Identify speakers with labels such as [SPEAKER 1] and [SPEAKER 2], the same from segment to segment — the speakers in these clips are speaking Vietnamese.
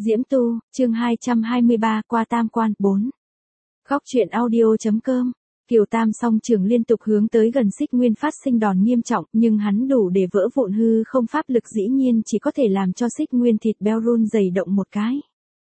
[SPEAKER 1] Diễm Tu, chương 223 qua tam quan, 4. Góc truyện audio.com. Kiều Tam song trường liên tục hướng tới gần Xích Nguyên phát sinh đòn nghiêm trọng, nhưng hắn đủ để vỡ vụn hư không pháp lực dĩ nhiên chỉ có thể làm cho Xích Nguyên thịt beo run rẩy động một cái.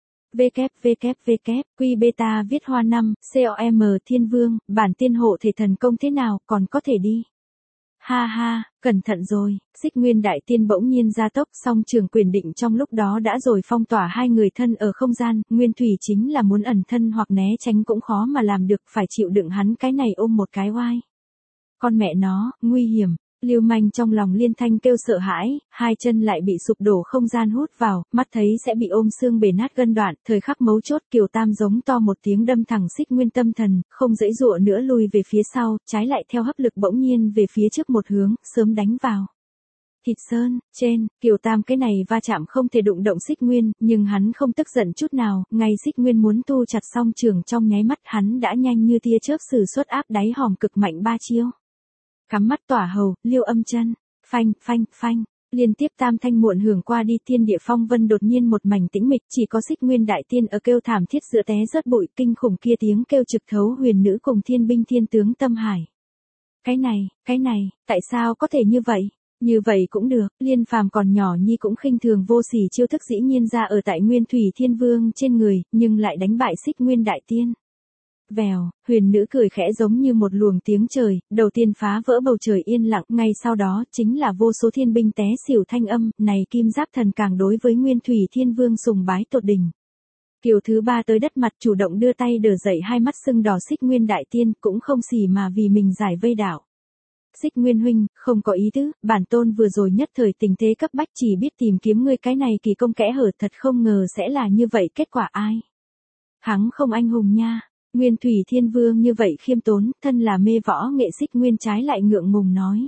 [SPEAKER 1] Quy beta viết hoa 5, COM Thiên Vương, bản tiên hộ thể thần công thế nào, còn có thể đi. Ha ha, cẩn thận rồi, Xích Nguyên đại tiên bỗng nhiên gia tốc, song trường quyền định trong lúc đó đã rồi phong tỏa hai người thân ở không gian, Nguyên Thủy chính là muốn ẩn thân hoặc né tránh cũng khó mà làm được, phải chịu đựng hắn cái này ôm một cái oai. Con mẹ nó, nguy hiểm. Lưu Manh trong lòng liên thanh kêu sợ hãi, hai chân lại bị sụp đổ không gian hút vào, mắt thấy sẽ bị ôm xương bể nát gân đoạn, thời khắc mấu chốt Kiều Tam giống to một tiếng đâm thẳng Xích Nguyên tâm thần, không giãy giụa nữa lui về phía sau, trái lại theo hấp lực bỗng nhiên về phía trước một hướng, sớm đánh vào. Thịt sơn, trên, Kiều Tam cái này va chạm không thể đụng động Xích Nguyên, nhưng hắn không tức giận chút nào, ngay Xích Nguyên muốn thu chặt song trường trong nháy mắt hắn đã nhanh như tia chớp sử xuất áp đáy hòm cực mạnh ba chiêu. Cắm mắt tỏa hầu, liêu âm chân, phanh, liên tiếp tam thanh muộn hưởng qua đi, thiên địa phong vân đột nhiên một mảnh tĩnh mịch, chỉ có Xích Nguyên đại tiên ở kêu thảm thiết giữa té rớt bụi, kinh khủng kia tiếng kêu trực thấu huyền nữ cùng thiên binh thiên tướng tâm hải. Cái này, tại sao có thể như vậy? Như vậy cũng được, Liên Phàm còn nhỏ nhi cũng khinh thường vô sỉ chiêu thức dĩ nhiên ra ở tại Nguyên Thủy Thiên Vương trên người, nhưng lại đánh bại Xích Nguyên đại tiên. Vèo, huyền nữ cười khẽ giống như một luồng tiếng trời, đầu tiên phá vỡ bầu trời yên lặng, ngay sau đó chính là vô số thiên binh té xỉu thanh âm, này Kim Giáp Thần càng đối với Nguyên Thủy Thiên Vương sùng bái tột đỉnh. Kiều thứ ba tới đất mặt chủ động đưa tay đỡ dậy hai mắt sưng đỏ Xích Nguyên đại tiên, cũng không xỉ mà vì mình giải vây đảo. Xích Nguyên huynh, không có ý tứ, bản tôn vừa rồi nhất thời tình thế cấp bách chỉ biết tìm kiếm ngươi cái này kỳ công kẽ hở, thật không ngờ sẽ là như vậy, kết quả ai? Hắn không anh hùng nha. Nguyên Thủy Thiên Vương như vậy khiêm tốn, thân là mê võ nghệ Xích Nguyên trái lại ngượng ngùng nói.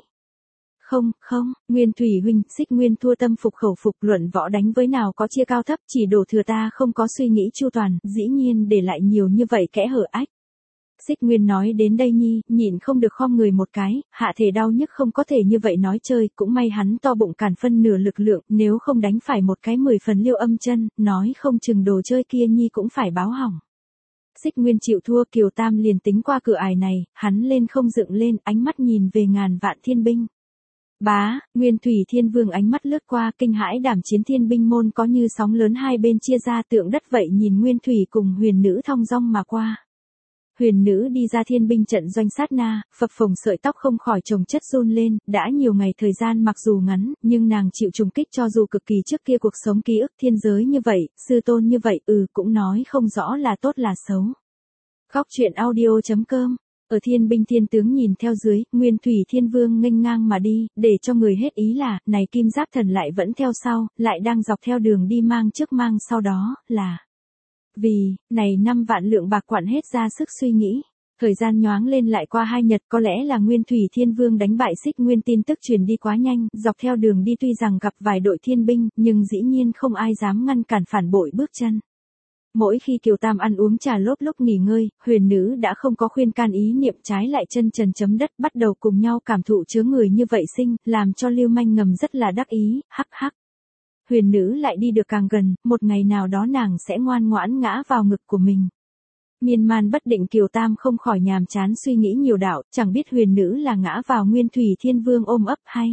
[SPEAKER 1] Không, Nguyên Thủy huynh, Xích Nguyên thua tâm phục khẩu phục, luận võ đánh với nào có chia cao thấp, chỉ đổ thừa ta không có suy nghĩ chu toàn, dĩ nhiên để lại nhiều như vậy kẽ hở ách. Xích Nguyên nói đến đây nhi, nhịn không được khom người một cái, hạ thể đau nhức không có thể như vậy nói chơi, cũng may hắn to bụng cản phân nửa lực lượng, nếu không đánh phải một cái 10 phần liêu âm chân, nói không chừng đồ chơi kia nhi cũng phải báo hỏng. Xích Nguyên chịu thua, Kiều Tam liền tính qua cửa ải này, hắn lên không dựng lên, ánh mắt nhìn về ngàn vạn thiên binh. Bá, Nguyên Thủy Thiên Vương ánh mắt lướt qua, kinh hãi đảm chiến thiên binh môn có như sóng lớn hai bên chia ra tượng đất vậy, nhìn Nguyên Thủy cùng huyền nữ thong dong mà qua. Huyền nữ đi ra thiên binh trận doanh sát na, phập phồng sợi tóc không khỏi chồng chất run lên, đã nhiều ngày thời gian mặc dù ngắn, nhưng nàng chịu trùng kích cho dù cực kỳ trước kia cuộc sống ký ức thiên giới như vậy, sư tôn như vậy, cũng nói không rõ là tốt là xấu. Góc truyện audio.com. Ở thiên binh thiên tướng nhìn theo dưới, Nguyên Thủy Thiên Vương nghênh ngang mà đi, để cho người hết ý là, này Kim Giáp Thần lại vẫn theo sau, lại đang dọc theo đường đi mang trước mang sau đó, là... Vì, này 5 vạn lượng bạc quản hết ra sức suy nghĩ. Thời gian nhoáng lên lại qua 2 nhật, có lẽ là Nguyên Thủy Thiên Vương đánh bại Xích Nguyên tin tức truyền đi quá nhanh, dọc theo đường đi tuy rằng gặp vài đội thiên binh, nhưng dĩ nhiên không ai dám ngăn cản phản bội bước chân. Mỗi khi Kiều Tam ăn uống trà lốp lúc nghỉ ngơi, huyền nữ đã không có khuyên can ý niệm, trái lại chân trần chấm đất bắt đầu cùng nhau cảm thụ chứa người như vậy sinh, làm cho Lưu Manh ngầm rất là đắc ý, hắc hắc. Huyền nữ lại đi được càng gần, một ngày nào đó nàng sẽ ngoan ngoãn ngã vào ngực của mình. Miên man bất định Kiều Tam không khỏi nhàm chán suy nghĩ nhiều đạo, chẳng biết huyền nữ là ngã vào Nguyên Thủy Thiên Vương ôm ấp hay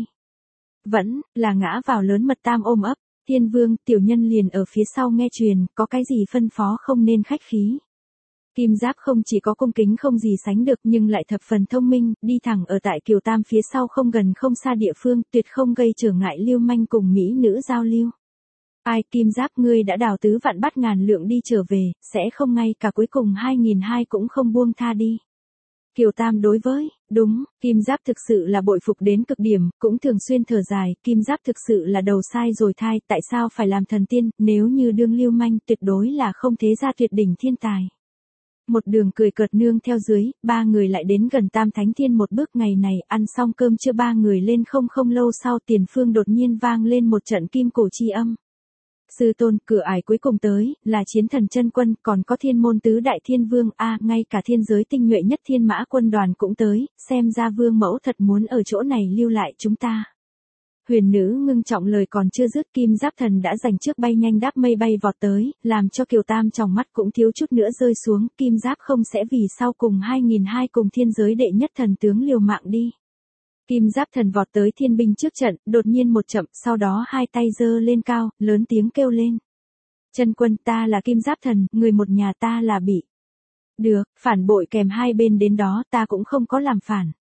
[SPEAKER 1] vẫn là ngã vào lớn mật tam ôm ấp. Thiên Vương, tiểu nhân liền ở phía sau nghe truyền, có cái gì phân phó không nên khách khí. Kim Giáp không chỉ có cung kính không gì sánh được nhưng lại thập phần thông minh, đi thẳng ở tại Kiều Tam phía sau không gần không xa địa phương, tuyệt không gây trở ngại Lưu Manh cùng mỹ nữ giao lưu. Ai, Kim Giáp ngươi đã đào tứ vạn bát ngàn lượng đi trở về, sẽ không ngay cả cuối cùng 2.200 cũng không buông tha đi. Kiều Tam đối với, đúng, Kim Giáp thực sự là bội phục đến cực điểm, cũng thường xuyên thở dài, Kim Giáp thực sự là đầu sai rồi thai, tại sao phải làm thần tiên, nếu như đương Lưu Manh tuyệt đối là không thế gia tuyệt đỉnh thiên tài. Một đường cười cợt nương theo dưới, ba người lại đến gần Tam Thánh Thiên một bước. Ngày này ăn xong cơm trưa ba người lên không lâu sau tiền phương đột nhiên vang lên một trận kim cổ chi âm. Sư tôn, cửa ải cuối cùng tới, là chiến thần chân quân, còn có thiên môn tứ đại thiên vương, ngay cả thiên giới tinh nhuệ nhất thiên mã quân đoàn cũng tới, xem ra vương mẫu thật muốn ở chỗ này lưu lại chúng ta. Huyền nữ ngưng trọng lời còn chưa dứt, Kim Giáp Thần đã giành trước bay nhanh đáp mây bay vọt tới, làm cho Kiều Tam trong mắt cũng thiếu chút nữa rơi xuống, Kim Giáp không sẽ vì sau cùng 2002 cùng thiên giới đệ nhất thần tướng liều mạng đi. Kim Giáp Thần vọt tới thiên binh trước trận, đột nhiên một chậm, sau đó hai tay giơ lên cao, lớn tiếng kêu lên. Chân quân, ta là Kim Giáp Thần, người một nhà ta là bị. Được, phản bội kèm hai bên đến đó, ta cũng không có làm phản.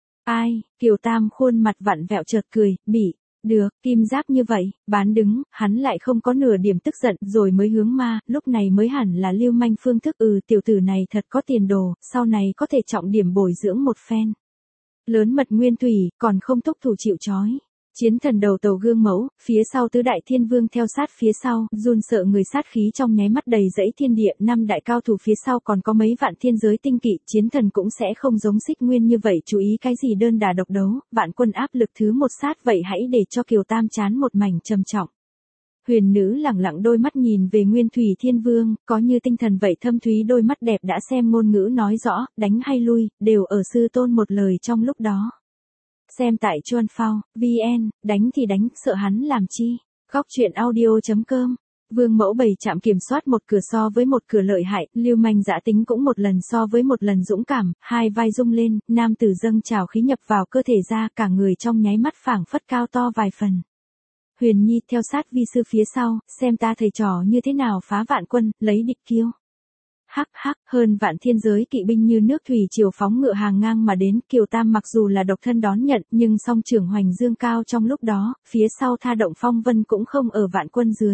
[SPEAKER 1] Ai, Kiều Tam khuôn mặt vặn vẹo chợt cười, bị. Được, Kim Giáp như vậy, bán đứng, hắn lại không có nửa điểm tức giận, rồi mới hướng ma, lúc này mới hẳn là lưu manh phương thức, tiểu tử này thật có tiền đồ, sau này có thể trọng điểm bồi dưỡng một phen. Lớn mật nguyên thủy, còn không thúc thủ chịu trói. Chiến thần đầu tàu gương mẫu, phía sau tứ đại thiên vương theo sát phía sau, run sợ người sát khí trong nháy mắt đầy dẫy thiên địa, năm đại cao thủ phía sau còn có mấy vạn thiên giới tinh kỵ, chiến thần cũng sẽ không giống Xích Nguyên như vậy chú ý cái gì đơn đà độc đấu, vạn quân áp lực thứ một sát vậy hãy để cho Kiều Tam chán một mảnh trầm trọng. Huyền nữ lẳng lặng đôi mắt nhìn về Nguyên Thủy Thiên Vương, có như tinh thần vậy thâm thúy đôi mắt đẹp đã xem ngôn ngữ nói rõ, đánh hay lui, đều ở sư tôn một lời trong lúc đó. Xem tại Chuan Phao, VN, đánh thì đánh, sợ hắn làm chi. Góc truyện audio.com. Vương mẫu bày chạm kiểm soát một cửa so với một cửa lợi hại, lưu manh dã tính cũng một lần so với một lần dũng cảm, hai vai rung lên, nam tử dâng trào khí nhập vào cơ thể ra, cả người trong nháy mắt phảng phất cao to vài phần. Huyền Nhi theo sát vi sư phía sau, xem ta thầy trò như thế nào phá vạn quân, lấy địch kiêu. Hắc hắc, hơn vạn thiên giới kỵ binh như nước thủy triều phóng ngựa hàng ngang mà đến, Kiều Tam mặc dù là độc thân đón nhận, nhưng song trưởng hoành dương cao trong lúc đó, phía sau tha động phong vân cũng không ở vạn quân dưới.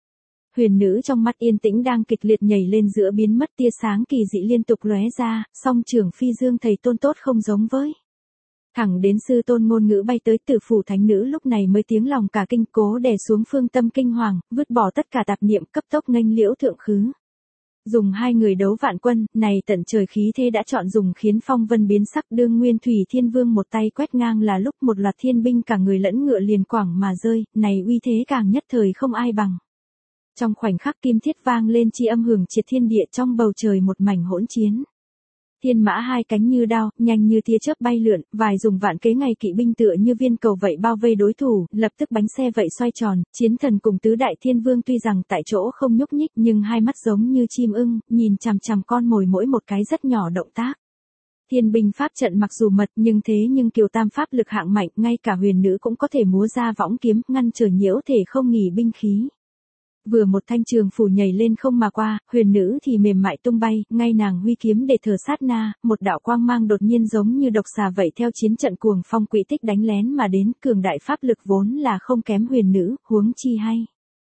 [SPEAKER 1] Huyền nữ trong mắt yên tĩnh đang kịch liệt nhảy lên giữa biến mất tia sáng kỳ dị liên tục lóe ra, song trưởng phi dương thầy tôn tốt không giống với. Thẳng đến sư tôn ngôn ngữ bay tới Tử phủ thánh nữ lúc này mới tiếng lòng cả kinh cố đè xuống phương tâm kinh hoàng, vứt bỏ tất cả tạp niệm cấp tốc nghênh liễu thượng khứ. Dùng hai người đấu vạn quân, này tận trời khí thế đã chọn dùng khiến phong vân biến sắc, đương Nguyên Thủy Thiên Vương một tay quét ngang là lúc một loạt thiên binh cả người lẫn ngựa liền quảng mà rơi, này uy thế càng nhất thời không ai bằng. Trong khoảnh khắc kim thiết vang lên chi âm hưởng triệt thiên địa, trong bầu trời một mảnh hỗn chiến. Thiên mã hai cánh như đao, nhanh như tia chớp bay lượn, vài dùng vạn kế ngày kỵ binh tựa như viên cầu vậy bao vây đối thủ, lập tức bánh xe vậy xoay tròn, chiến thần cùng tứ đại thiên vương tuy rằng tại chỗ không nhúc nhích nhưng hai mắt giống như chim ưng, nhìn chằm chằm con mồi mỗi một cái rất nhỏ động tác. Thiên binh pháp trận mặc dù mật nhưng Kiều Tam pháp lực hạng mạnh, ngay cả huyền nữ cũng có thể múa ra võng kiếm, ngăn trở nhiễu thể không nghỉ binh khí. Vừa một thanh trường phủ nhảy lên không mà qua, huyền nữ thì mềm mại tung bay, ngay nàng huy kiếm để thở sát na, một đạo quang mang đột nhiên giống như độc xà vậy theo chiến trận cuồng phong quỹ tích đánh lén mà đến, cường đại pháp lực vốn là không kém huyền nữ, huống chi hay.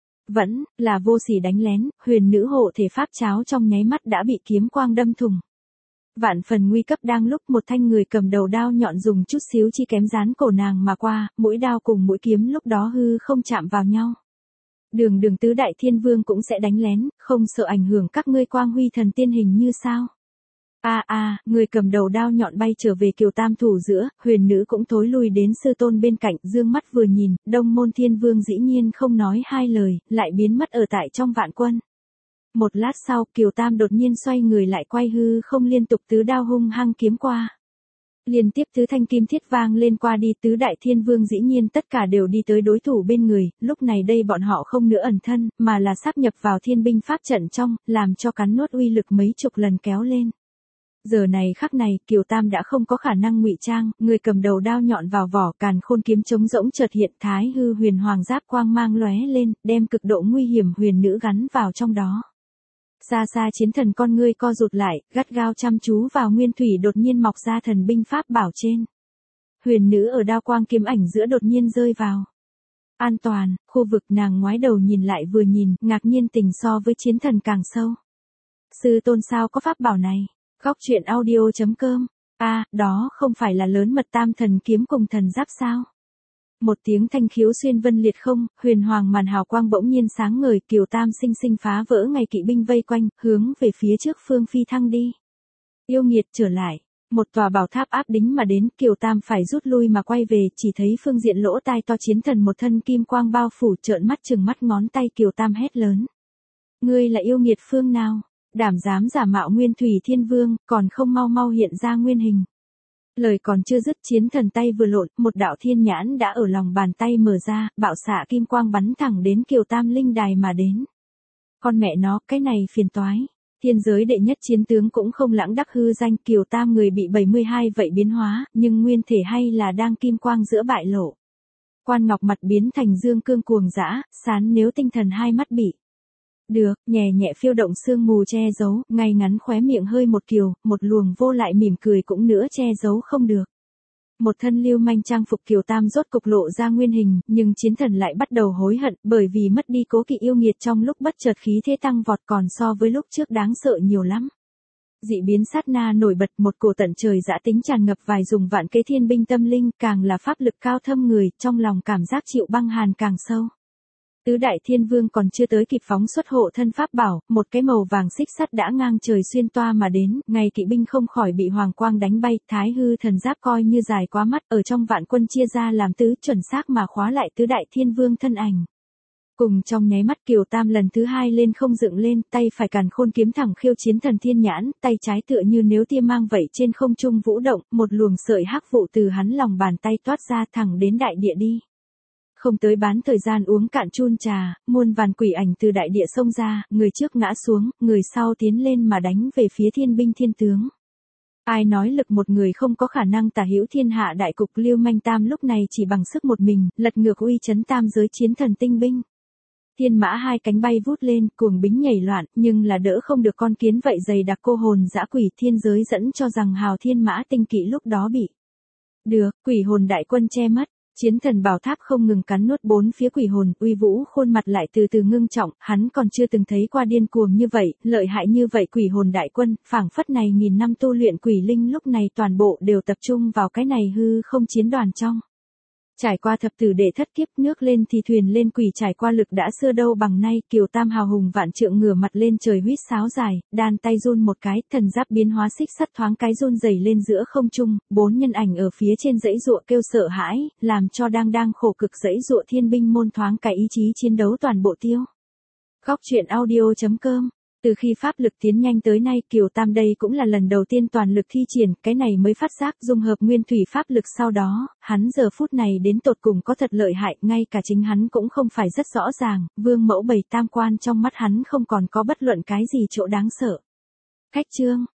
[SPEAKER 1] Vẫn là vô sỉ đánh lén, huyền nữ hộ thể pháp cháo trong nháy mắt đã bị kiếm quang đâm thủng. Vạn phần nguy cấp đang lúc một thanh người cầm đầu đao nhọn dùng chút xíu chi kém dán cổ nàng mà qua, mũi đao cùng mũi kiếm lúc đó hư không chạm vào nhau. Đường tứ đại thiên vương cũng sẽ đánh lén, không sợ ảnh hưởng các ngươi quang huy thần tiên hình như sao. Người cầm đầu đao nhọn bay trở về Kiều Tam thủ giữa, huyền nữ cũng thối lui đến sư tôn bên cạnh, dương mắt vừa nhìn, Đông Môn Thiên Vương dĩ nhiên không nói hai lời, lại biến mất ở tại trong vạn quân. Một lát sau, Kiều Tam đột nhiên xoay người lại quay hư không liên tục tứ đao hung hăng kiếm qua. Liên tiếp tứ thanh kim thiết vang lên qua đi, tứ đại thiên vương dĩ nhiên tất cả đều đi tới đối thủ bên người, lúc này đây bọn họ không nữa ẩn thân, mà là sáp nhập vào thiên binh pháp trận trong, làm cho cắn nuốt uy lực mấy chục lần kéo lên. Giờ này khắc này, Kiều Tam đã không có khả năng ngụy trang, người cầm đầu đao nhọn vào vỏ, càn khôn kiếm trống rỗng chợt hiện, thái hư huyền hoàng giáp quang mang lóe lên, đem cực độ nguy hiểm huyền nữ gắn vào trong đó. Xa xa chiến thần con ngươi co rụt lại, gắt gao chăm chú vào Nguyên Thủy đột nhiên mọc ra thần binh pháp bảo trên. Huyền nữ ở đao quang kiếm ảnh giữa đột nhiên rơi vào. An toàn, khu vực nàng ngoái đầu nhìn lại vừa nhìn, ngạc nhiên tình so với chiến thần càng sâu. Sư tôn sao có pháp bảo này? Góc truyện audio.com. Đó không phải là lớn mật tam thần kiếm cùng thần giáp sao? Một tiếng thanh khiếu xuyên vân liệt không, huyền hoàng màn hào quang bỗng nhiên sáng ngời, Kiều Tam sinh sinh phá vỡ ngày kỵ binh vây quanh, hướng về phía trước phương phi thăng đi. Yêu nghiệt trở lại, một tòa bảo tháp áp đính mà đến, Kiều Tam phải rút lui mà quay về, chỉ thấy phương diện lỗ tai to chiến thần một thân kim quang bao phủ, trợn mắt chừng mắt ngón tay, Kiều Tam hét lớn. Ngươi là yêu nghiệt phương nào? Đảm dám giả mạo Nguyên Thủy Thiên Vương, còn không mau mau hiện ra nguyên hình. Lời còn chưa dứt, chiến thần tay vừa lộn, một đạo thiên nhãn đã ở lòng bàn tay mở ra, bạo xạ kim quang bắn thẳng đến Kiều Tam linh đài mà đến. Con mẹ nó, cái này phiền toái. Thiên giới đệ nhất chiến tướng cũng không lãng đắc hư danh, Kiều Tam người bị 72 vậy biến hóa, nhưng nguyên thể hay là đang kim quang giữa bại lộ. Quan Ngọc mặt biến thành dương cương cuồng dã, sán nếu tinh thần hai mắt bị. Được, nhẹ nhẹ phiêu động sương mù che giấu, ngay ngắn khóe miệng hơi một kiều, một luồng vô lại mỉm cười cũng nữa che giấu không được. Một thân lưu manh trang phục Kiều Tam rốt cục lộ ra nguyên hình, nhưng chiến thần lại bắt đầu hối hận, bởi vì mất đi cố kỵ yêu nghiệt trong lúc bất chợt khí thế tăng vọt còn so với lúc trước đáng sợ nhiều lắm. Dị biến sát na nổi bật, một cổ tận trời dã tính tràn ngập vài dùng vạn kế thiên binh tâm linh, càng là pháp lực cao thâm người, trong lòng cảm giác chịu băng hàn càng sâu. Tứ đại thiên vương còn chưa tới kịp phóng xuất hộ thân pháp bảo, một cái màu vàng xích sắt đã ngang trời xuyên toa mà đến, ngày kỵ binh không khỏi bị hoàng quang đánh bay, thái hư thần giáp coi như dài quá mắt, ở trong vạn quân chia ra làm tứ, chuẩn xác mà khóa lại tứ đại thiên vương thân ảnh. Cùng trong nháy mắt Kiều Tam lần thứ hai lên không dựng lên, tay phải càn khôn kiếm thẳng khiêu chiến thần thiên nhãn, tay trái tựa như nếu tia mang vậy trên không trung vũ động, một luồng sợi hắc vụ từ hắn lòng bàn tay toát ra thẳng đến đại địa đi. Không tới bán thời gian uống cạn chun trà, muôn vàn quỷ ảnh từ đại địa xông ra, người trước ngã xuống, người sau tiến lên mà đánh về phía thiên binh thiên tướng. Ai nói lực một người không có khả năng tả hữu thiên hạ đại cục, Lưu Manh Tam lúc này chỉ bằng sức một mình, lật ngược uy chấn tam giới chiến thần tinh binh. Thiên mã hai cánh bay vút lên, cuồng bính nhảy loạn, nhưng là đỡ không được con kiến vậy dày đặc cô hồn dã quỷ, thiên giới dẫn cho rằng hào thiên mã tinh kỵ lúc đó bị. Được, quỷ hồn đại quân che mất. Chiến thần bảo tháp không ngừng cắn nuốt bốn phía quỷ hồn, uy vũ khuôn mặt lại từ từ ngưng trọng, hắn còn chưa từng thấy qua điên cuồng như vậy, lợi hại như vậy quỷ hồn đại quân, phảng phất này nghìn năm tu luyện quỷ linh lúc này toàn bộ đều tập trung vào cái này hư không chiến đoàn trong. Trải qua thập tử đệ thất kiếp, nước lên thì thuyền lên, quỷ trải qua lực đã xưa đâu bằng nay, Kiều Tam hào hùng vạn trượng ngửa mặt lên trời huýt sáo dài, đan tay run một cái, thần giáp biến hóa xích sắt thoáng cái run rẩy lên giữa không trung, bốn nhân ảnh ở phía trên dãy dụa kêu sợ hãi, làm cho đang khổ cực dãy dụa thiên binh môn thoáng cái ý chí chiến đấu toàn bộ tiêu. Góc truyện audio.com. Từ khi pháp lực tiến nhanh tới nay, Kiều Tam đây cũng là lần đầu tiên toàn lực thi triển, cái này mới phát giác dung hợp nguyên thủy pháp lực, sau đó, hắn giờ phút này đến tột cùng có thật lợi hại, ngay cả chính hắn cũng không phải rất rõ ràng, vương mẫu 7 tam quan trong mắt hắn không còn có bất luận cái gì chỗ đáng sợ. Khách chương.